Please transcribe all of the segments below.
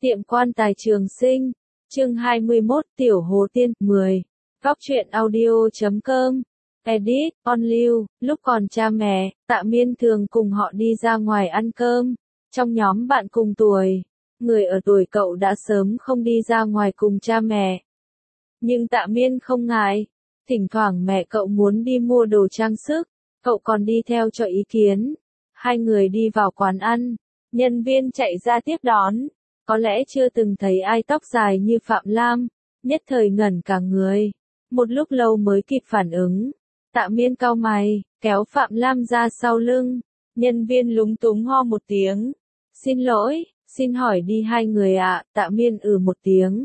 Tiệm quan tài Trường Sinh, chương 21, Tiểu Hồ Tiên, 10. Góc truyện audio.com. Edit, On Lưu, lúc còn cha mẹ, Tạ Miên thường cùng họ đi ra ngoài ăn cơm. Trong nhóm bạn cùng tuổi, người ở tuổi cậu đã sớm không đi ra ngoài cùng cha mẹ. Nhưng Tạ Miên không ngại, thỉnh thoảng mẹ cậu muốn đi mua đồ trang sức, cậu còn đi theo cho ý kiến. Hai người đi vào quán ăn, nhân viên chạy ra tiếp đón. Có lẽ chưa từng thấy ai tóc dài như Phạm Lam, nhất thời ngẩn cả người. Một lúc lâu mới kịp phản ứng. Tạ Miên cau mày, kéo Phạm Lam ra sau lưng. Nhân viên lúng túng ho một tiếng. Xin lỗi, xin hỏi đi hai người ạ. Tạ Miên một tiếng.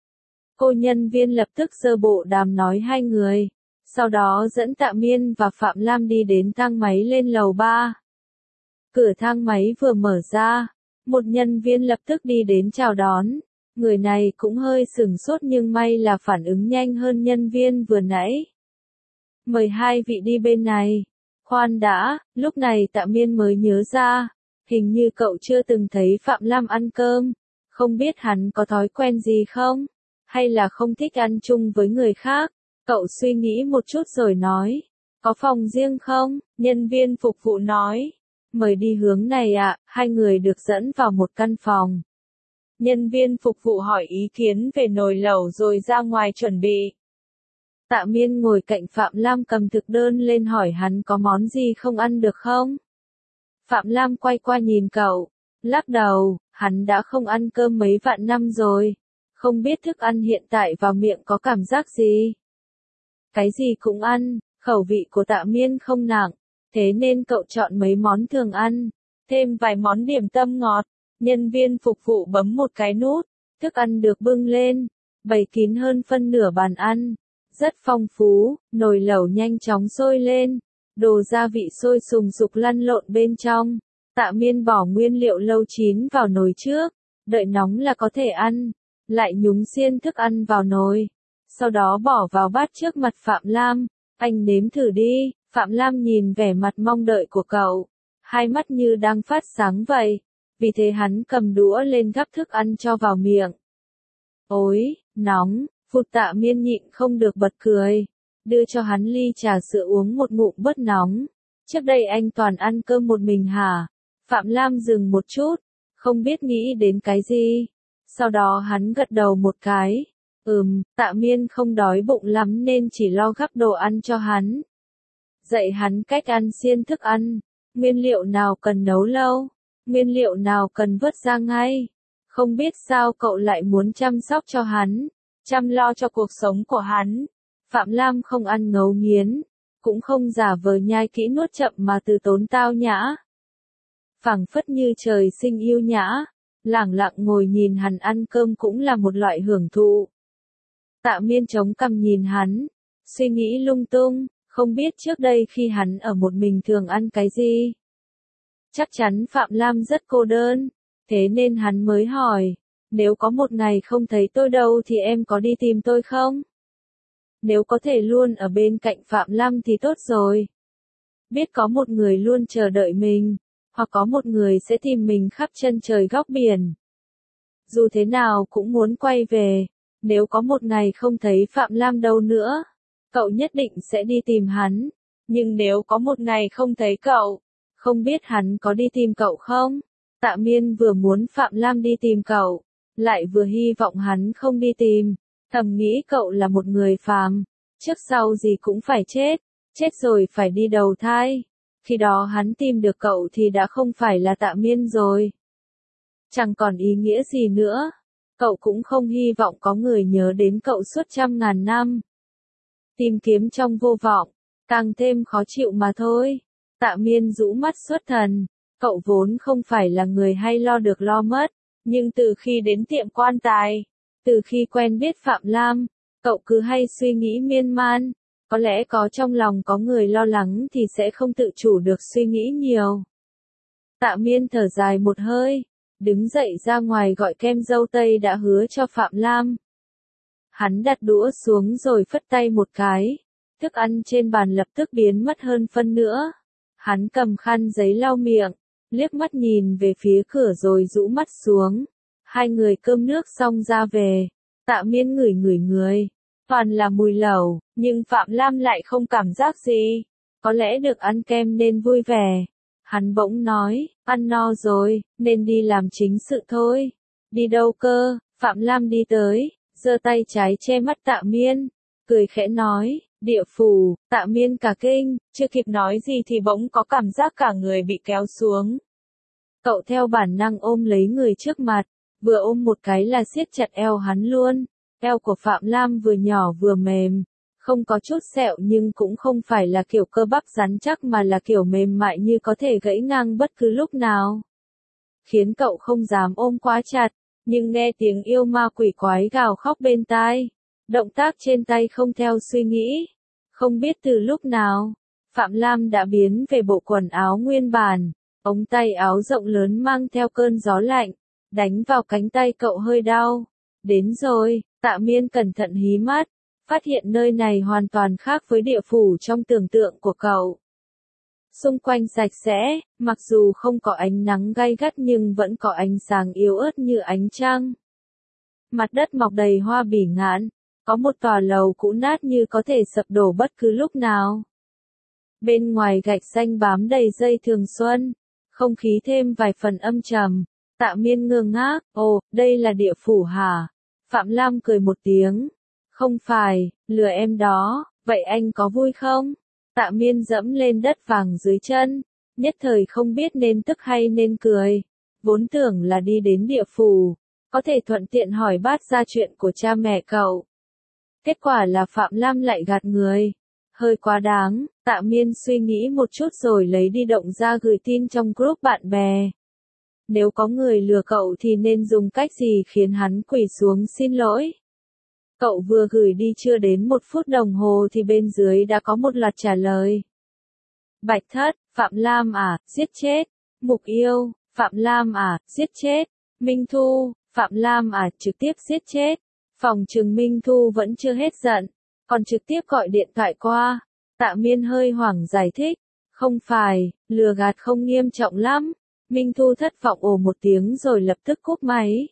Cô nhân viên lập tức giơ bộ đàm nói hai người. Sau đó dẫn Tạ Miên và Phạm Lam đi đến thang máy lên lầu 3. Cửa thang máy vừa mở ra. Một nhân viên lập tức đi đến chào đón. Người này cũng hơi sửng sốt nhưng may là phản ứng nhanh hơn nhân viên vừa nãy. Mời hai vị đi bên này. Khoan đã, lúc này Tạ Miên mới nhớ ra. Hình như cậu chưa từng thấy Phạm Lam ăn cơm. Không biết hắn có thói quen gì không? Hay là không thích ăn chung với người khác? Cậu suy nghĩ một chút rồi nói. Có phòng riêng không? Nhân viên phục vụ nói. Mời đi hướng này ạ. Hai người được dẫn vào một căn phòng. Nhân viên phục vụ hỏi ý kiến về nồi lẩu rồi ra ngoài chuẩn bị. Tạ Miên ngồi cạnh Phạm Lam cầm thực đơn lên hỏi hắn có món gì không ăn được không? Phạm Lam quay qua nhìn cậu, lắc đầu, hắn đã không ăn cơm mấy vạn năm rồi. Không biết thức ăn hiện tại vào miệng có cảm giác gì? Cái gì cũng ăn, khẩu vị của Tạ Miên không nặng. Thế nên cậu chọn mấy món thường ăn, thêm vài món điểm tâm ngọt. Nhân viên phục vụ bấm một cái nút, thức ăn được bưng lên, bày kín hơn phân nửa bàn ăn. Rất phong phú, nồi lẩu nhanh chóng sôi lên, đồ gia vị sôi sùng sục lăn lộn bên trong. Tạ Miên bỏ nguyên liệu lâu chín vào nồi trước, đợi nóng là có thể ăn, lại nhúng xiên thức ăn vào nồi. Sau đó bỏ vào bát trước mặt Phạm Lam, anh nếm thử đi. Phạm Lam nhìn vẻ mặt mong đợi của cậu, hai mắt như đang phát sáng vậy, vì thế hắn cầm đũa lên gắp thức ăn cho vào miệng. Ôi, nóng, Phụt. Tạ Miên nhịn không được bật cười, đưa cho hắn ly trà sữa uống một ngụm bớt nóng. Trước đây anh toàn ăn cơm một mình hả? Phạm Lam dừng một chút, không biết nghĩ đến cái gì. Sau đó hắn gật đầu một cái. Tạ Miên không đói bụng lắm nên chỉ lo gắp đồ ăn cho hắn. Dạy hắn cách ăn xiên thức ăn, nguyên liệu nào cần nấu lâu, nguyên liệu nào cần vớt ra ngay. Không biết sao cậu lại muốn chăm sóc cho hắn, chăm lo cho cuộc sống của hắn. Phạm Lam không ăn ngấu nghiến, cũng không giả vờ nhai kỹ nuốt chậm mà từ tốn tao nhã. Phảng phất như trời sinh yêu nhã, lẳng lặng ngồi nhìn hắn ăn cơm cũng là một loại hưởng thụ. Tạ Miên chống cằm nhìn hắn, suy nghĩ lung tung. Không biết trước đây khi hắn ở một mình thường ăn cái gì. Chắc chắn Phạm Lam rất cô đơn, thế nên hắn mới hỏi, nếu có một ngày không thấy tôi đâu thì em có đi tìm tôi không? Nếu có thể luôn ở bên cạnh Phạm Lam thì tốt rồi. Biết có một người luôn chờ đợi mình, hoặc có một người sẽ tìm mình khắp chân trời góc biển. Dù thế nào cũng muốn quay về, nếu có một ngày không thấy Phạm Lam đâu nữa. Cậu nhất định sẽ đi tìm hắn, nhưng nếu có một ngày không thấy cậu, không biết hắn có đi tìm cậu không? Tạ Miên vừa muốn Phạm Lam đi tìm cậu, lại vừa hy vọng hắn không đi tìm, thầm nghĩ cậu là một người phàm, trước sau gì cũng phải chết rồi phải đi đầu thai. Khi đó hắn tìm được cậu thì đã không phải là Tạ Miên rồi. Chẳng còn ý nghĩa gì nữa, cậu cũng không hy vọng có người nhớ đến cậu suốt trăm ngàn năm. Tìm kiếm trong vô vọng, càng thêm khó chịu mà thôi. Tạ Miên rũ mắt xuất thần, cậu vốn không phải là người hay lo được lo mất, nhưng từ khi đến tiệm quan tài, từ khi quen biết Phạm Lam, cậu cứ hay suy nghĩ miên man, có lẽ có trong lòng có người lo lắng thì sẽ không tự chủ được suy nghĩ nhiều. Tạ Miên thở dài một hơi, đứng dậy ra ngoài gọi kem dâu tây đã hứa cho Phạm Lam. Hắn đặt đũa xuống rồi phất tay một cái, thức ăn trên bàn lập tức biến mất hơn phân nửa. Hắn cầm khăn giấy lau miệng, liếc mắt nhìn về phía cửa rồi rũ mắt xuống. Hai người cơm nước xong ra về. Tạ Miên ngửi ngửi người. Toàn là mùi lẩu, nhưng Phạm Lam lại không cảm giác gì. Có lẽ được ăn kem nên vui vẻ. Hắn bỗng nói, ăn no rồi, nên đi làm chính sự thôi. Đi đâu cơ? Phạm Lam đi tới, giơ tay trái che mắt Tạ Miên, cười khẽ nói, địa phủ. Tạ Miên cả kinh, chưa kịp nói gì thì bỗng có cảm giác cả người bị kéo xuống. Cậu theo bản năng ôm lấy người trước mặt, vừa ôm một cái là siết chặt eo hắn luôn. Eo của Phạm Lam vừa nhỏ vừa mềm, không có chút sẹo nhưng cũng không phải là kiểu cơ bắp rắn chắc mà là kiểu mềm mại như có thể gãy ngang bất cứ lúc nào. Khiến cậu không dám ôm quá chặt, nhưng nghe tiếng yêu ma quỷ quái gào khóc bên tai. Động tác trên tay không theo suy nghĩ. Không biết từ lúc nào, Phạm Lam đã biến về bộ quần áo nguyên bản. Ống tay áo rộng lớn mang theo cơn gió lạnh, đánh vào cánh tay cậu hơi đau. Đến rồi, Tạ Miên cẩn thận hí mắt, phát hiện nơi này hoàn toàn khác với địa phủ trong tưởng tượng của cậu. Xung quanh sạch sẽ, mặc dù không có ánh nắng gay gắt nhưng vẫn có ánh sáng yếu ớt như ánh trăng. Mặt đất mọc đầy hoa bỉ ngạn, có một tòa lầu cũ nát như có thể sập đổ bất cứ lúc nào. Bên ngoài gạch xanh bám đầy dây thường xuân, không khí thêm vài phần âm trầm. Tạ Miên ngơ ngác, ồ, đây là địa phủ hả? Phạm Lam cười một tiếng. Không phải, lừa em đó, vậy anh có vui không? Tạ Miên dẫm lên đất vàng dưới chân, nhất thời không biết nên tức hay nên cười. Vốn tưởng là đi đến địa phủ, có thể thuận tiện hỏi bát ra chuyện của cha mẹ cậu. Kết quả là Phạm Lam lại gạt người. Hơi quá đáng, Tạ Miên suy nghĩ một chút rồi lấy di động ra gửi tin trong group bạn bè. Nếu có người lừa cậu thì nên dùng cách gì khiến hắn quỳ xuống xin lỗi? Cậu vừa gửi đi chưa đến 1 phút đồng hồ thì bên dưới đã có một loạt trả lời. Bạch Thất, Phạm Lam à, giết chết. Mục Yêu, Phạm Lam à, giết chết. Minh Thu, Phạm Lam à, trực tiếp giết chết. Phòng trừng Minh Thu vẫn chưa hết giận, còn trực tiếp gọi điện thoại qua. Tạ Miên hơi hoảng giải thích. Không phải, lừa gạt không nghiêm trọng lắm. Minh Thu thất vọng ồ một tiếng rồi lập tức cúp máy.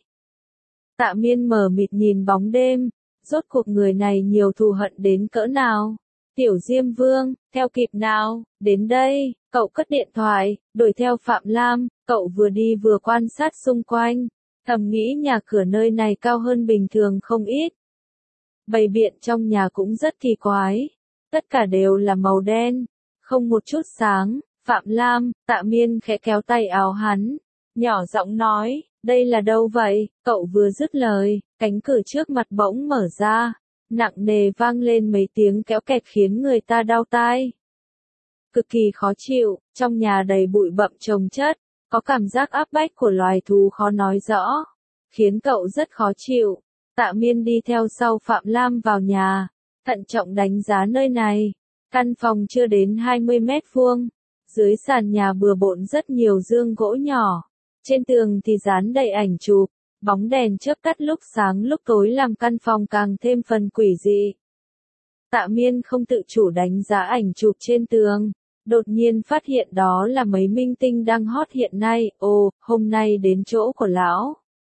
Tạ Miên mờ mịt nhìn bóng đêm, rốt cuộc người này nhiều thù hận đến cỡ nào. Tiểu Diêm Vương, theo kịp nào, đến đây, cậu cất điện thoại, đuổi theo Phạm Lam, cậu vừa đi vừa quan sát xung quanh, thầm nghĩ nhà cửa nơi này cao hơn bình thường không ít. Bày biện trong nhà cũng rất kỳ quái, tất cả đều là màu đen, không một chút sáng. Phạm Lam, Tạ Miên khẽ kéo tay áo hắn, nhỏ giọng nói, đây là đâu vậy? Cậu vừa dứt lời, cánh cửa trước mặt bỗng mở ra, nặng nề vang lên mấy tiếng kéo kẹt khiến người ta đau tai. Cực kỳ khó chịu, trong nhà đầy bụi bặm chồng chất, có cảm giác áp bách của loài thú khó nói rõ, khiến cậu rất khó chịu. Tạ Miên đi theo sau Phạm Lam vào nhà, thận trọng đánh giá nơi này. Căn phòng chưa đến 20 mét vuông. Dưới sàn nhà bừa bộn rất nhiều dương gỗ nhỏ. Trên tường thì dán đầy ảnh chụp, bóng đèn chớp tắt lúc sáng lúc tối làm căn phòng càng thêm phần quỷ dị. Tạ Miên không tự chủ đánh giá ảnh chụp trên tường, đột nhiên phát hiện đó là mấy minh tinh đang hot hiện nay. Ồ, hôm nay đến chỗ của lão.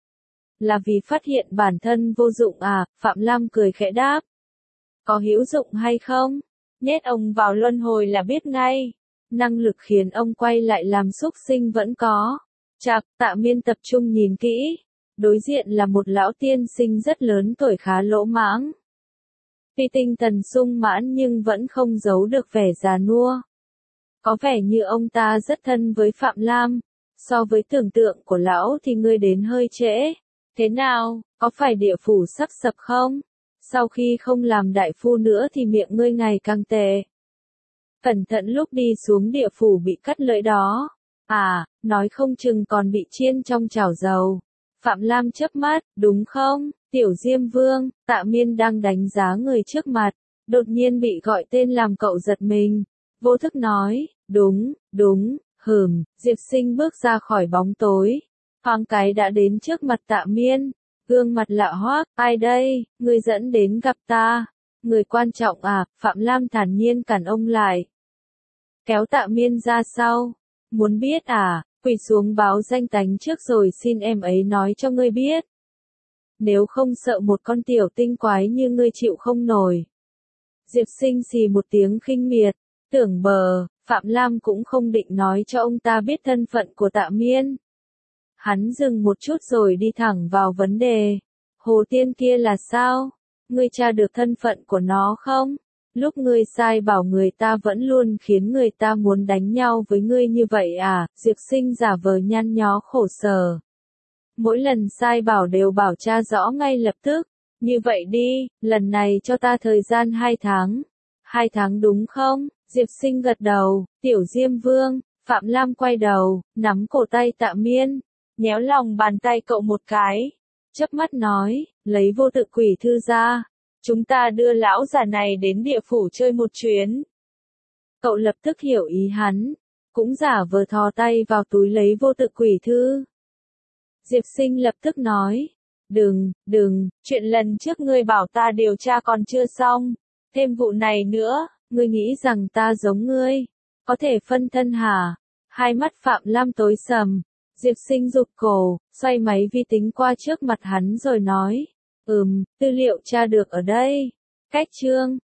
Là vì phát hiện bản thân vô dụng à? Phạm Lam cười khẽ đáp. Có hữu dụng hay không? Nhét ông vào luân hồi là biết ngay. Năng lực khiến ông quay lại làm súc sinh vẫn có. Chạc, Tạ Miên tập trung nhìn kỹ. Đối diện là một lão tiên sinh rất lớn tuổi khá lỗ mãng. Tuy tinh thần sung mãn nhưng vẫn không giấu được vẻ già nua. Có vẻ như ông ta rất thân với Phạm Lam. So với tưởng tượng của lão thì ngươi đến hơi trễ. Thế nào, có phải địa phủ sắp sập không? Sau khi không làm đại phu nữa thì miệng ngươi ngày càng tệ. Cẩn thận lúc đi xuống địa phủ bị cắt lưỡi đó. À, nói không chừng còn bị chiên trong chảo dầu. Phạm Lam chớp mắt, đúng không? Tiểu Diêm Vương, Tạ Miên đang đánh giá người trước mặt, đột nhiên bị gọi tên làm cậu giật mình. Vô thức nói, đúng, Diệp Sinh bước ra khỏi bóng tối. Thoáng cái đã đến trước mặt Tạ Miên, gương mặt lạ hoắc, ai đây, người dẫn đến gặp ta. Người quan trọng à? Phạm Lam thản nhiên cản ông lại. Kéo Tạ Miên ra sau. Muốn biết à? quỳ xuống báo danh tánh trước rồi xin em ấy nói cho ngươi biết. Nếu không sợ một con tiểu tinh quái như ngươi chịu không nổi. Diệp Sinh xì một tiếng khinh miệt, tưởng bờ, Phạm Lam cũng không định nói cho ông ta biết thân phận của Tạ Miên. Hắn dừng một chút rồi đi thẳng vào vấn đề. Hồ Tiên kia là sao? Ngươi tra được thân phận của nó không? Lúc ngươi sai bảo người ta vẫn luôn khiến người ta muốn đánh nhau với ngươi như vậy à? Diệp Sinh giả vờ nhăn nhó khổ sở. Mỗi lần sai bảo đều bảo tra rõ ngay lập tức. Như vậy đi, lần này cho ta thời gian 2 tháng. 2 tháng đúng không? Diệp Sinh gật đầu. Tiểu Diêm Vương, Phạm Lam quay đầu, nắm cổ tay Tạ Miên, nhéo lòng bàn tay cậu một cái. Chớp mắt nói, lấy vô tự quỷ thư ra. Chúng ta đưa lão già này đến địa phủ chơi một chuyến. Cậu lập tức hiểu ý hắn, cũng giả vờ thò tay vào túi lấy vô tự quỷ thư. Diệp Sinh lập tức nói, đừng, chuyện lần trước ngươi bảo ta điều tra còn chưa xong, thêm vụ này nữa, ngươi nghĩ rằng ta giống ngươi, có thể phân thân hả? Hai mắt Phạm Lam tối sầm, Diệp Sinh rụt cổ, xoay máy vi tính qua trước mặt hắn rồi nói, tư liệu tra được ở đây, cách chương.